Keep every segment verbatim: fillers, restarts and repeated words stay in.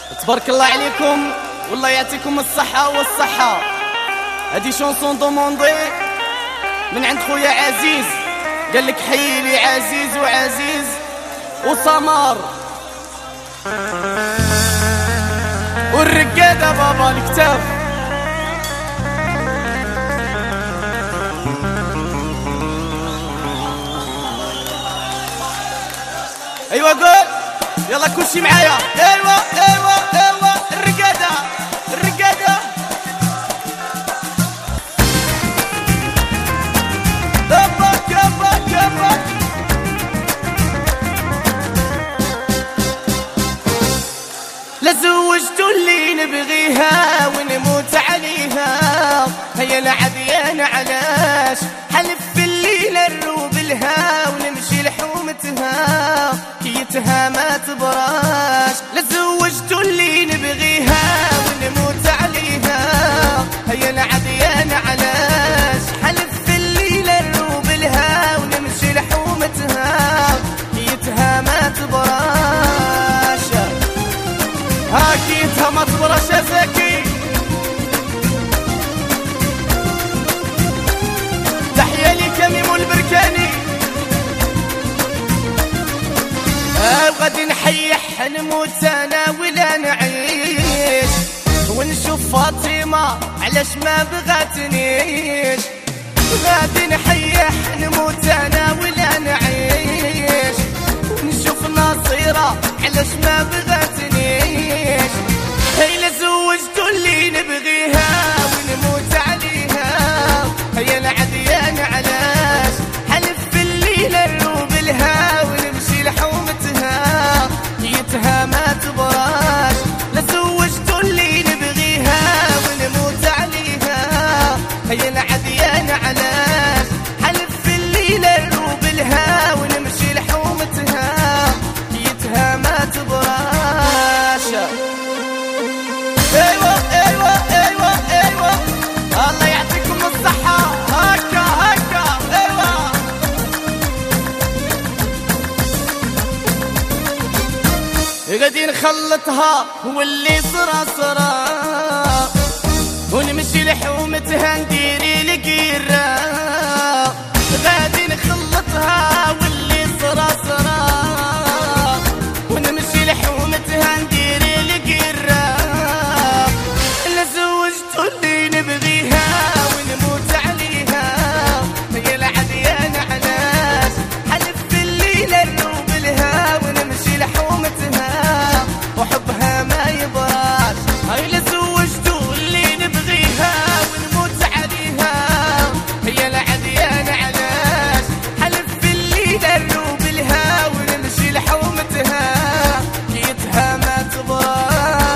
تبارك الله عليكم والله يعطيكم الصحة والصحة. هادي شونسون دوموندي من عند خويا عزيز، قال لك حيلي عزيز وعزيز وسمار والرقادة بابا الكتاب. ايوا قول يلا كلشي معايا. ايوا ايوا ايوا الرقادة الرقادة كبا كبا كبا. لا زوجتو اللي نبغيها ونموت عليها، هيا العديان علاش حلف في الليل نروب لها ونمشي لحومتها كيتها ما تبراش. لا زوجتو اللي نبغيها ونموت عليها، هيا العديان علاش حلف في الليل نروب لها ونمشي لحومتها كيتها ما تبراش. هاكيتها ما تبراش يا زكي. تحية ليك يا ميمو البركاني. آه وغادي نحيح نموت انا ولا نعيش ونشوف فاطمة علاش ما بغاتنيش. غادي نحيح نموت انا ولا نعيش ونشوف ناصيرة علاش ما بغاتنيش. هي لا زوجتو اللي نبغيها ونموت عليها، هيا العديان علاش حلف في الليل نروب لها ونمشي لحومتها كيتها ما تبراش. لا زوجتو اللي نبغيها ونموت عليها، هيا العديان علاش حلف في الليل نروب لها ونمشي لحومتها كيتها ما تبراش. ايوه ايوه ايوه ايوه الله يعطيكم الصحة. هكا هكا ايوه غادي نخلطها واللي صرا صرا ونمشي لحومتها نديري القيرة. غادي نخلطها واللي صرا صرا ونمشي لحومتها نديري القيرة. لا زوجتو اللي نبغيها ونموت عليها، هي العديان علاش حلف في الليل نروب لها ونمشي لحومتها وحبها ما يبراش. هاي لا زوجتو اللي نبغيها ونموت عليها، هي العديان علاش حلف في الليل نروب لها ونمشي لحومتها كيتها ما تبراش.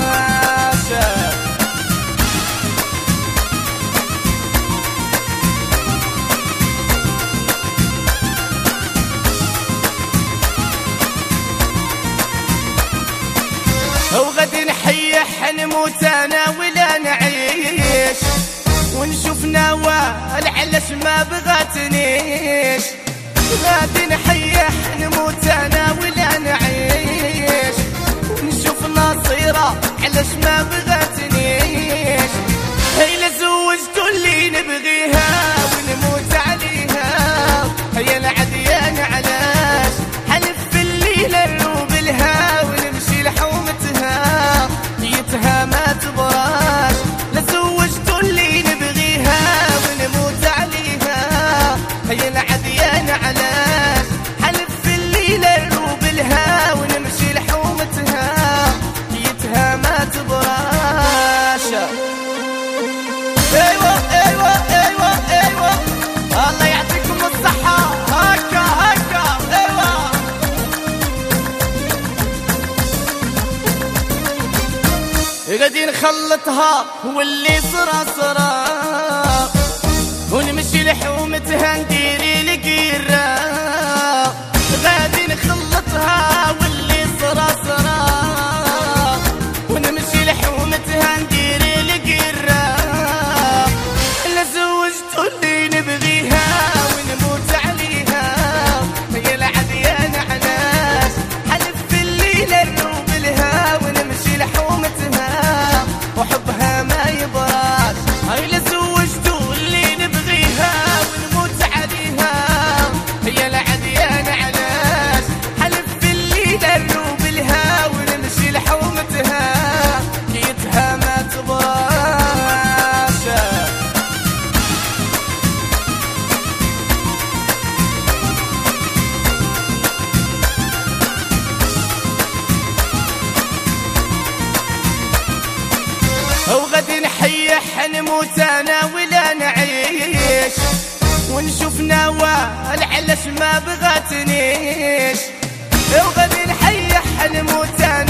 وغادي نحيح نموت انا ولا نعيش ونشوف نوال علاش ما بغاتنيش. غادي نحيح نموت انا ولا نعيش ونشوف ناصيرة علاش ما بغاتنيش. هي لا زوجتو اللي نبغيها ونموت عليها، هي العديان علاش حلف في الليل نروب لها ونمشي لحومتها كيتها ما تبراش. لا زوجتو اللي نبغيها ونموت عليها، هي العديان علاش حلف في الليل نروب لها ونمشي لحومتها كيتها ما تبراش. ايوه ايوه ايوه ايوه الله يعطيكم الصحة. هكا هكا ايوه غادي نخلطها واللي صرا صرا ونمشي لحومتها نديري القيرة. غادي نخلطها واللي صرا صرا ونمشي لحومتها نديري القيرة. لا زوجتو اللي نبغيها ونموت عليها، هي العديان علاش حلف في الليل نروب لها ونمشي لحومتها وغادي نحيح نموت انا ولا نعيش، ونشوف نوال علاش ما بغاتنيش، وغادي نحيح نموت انا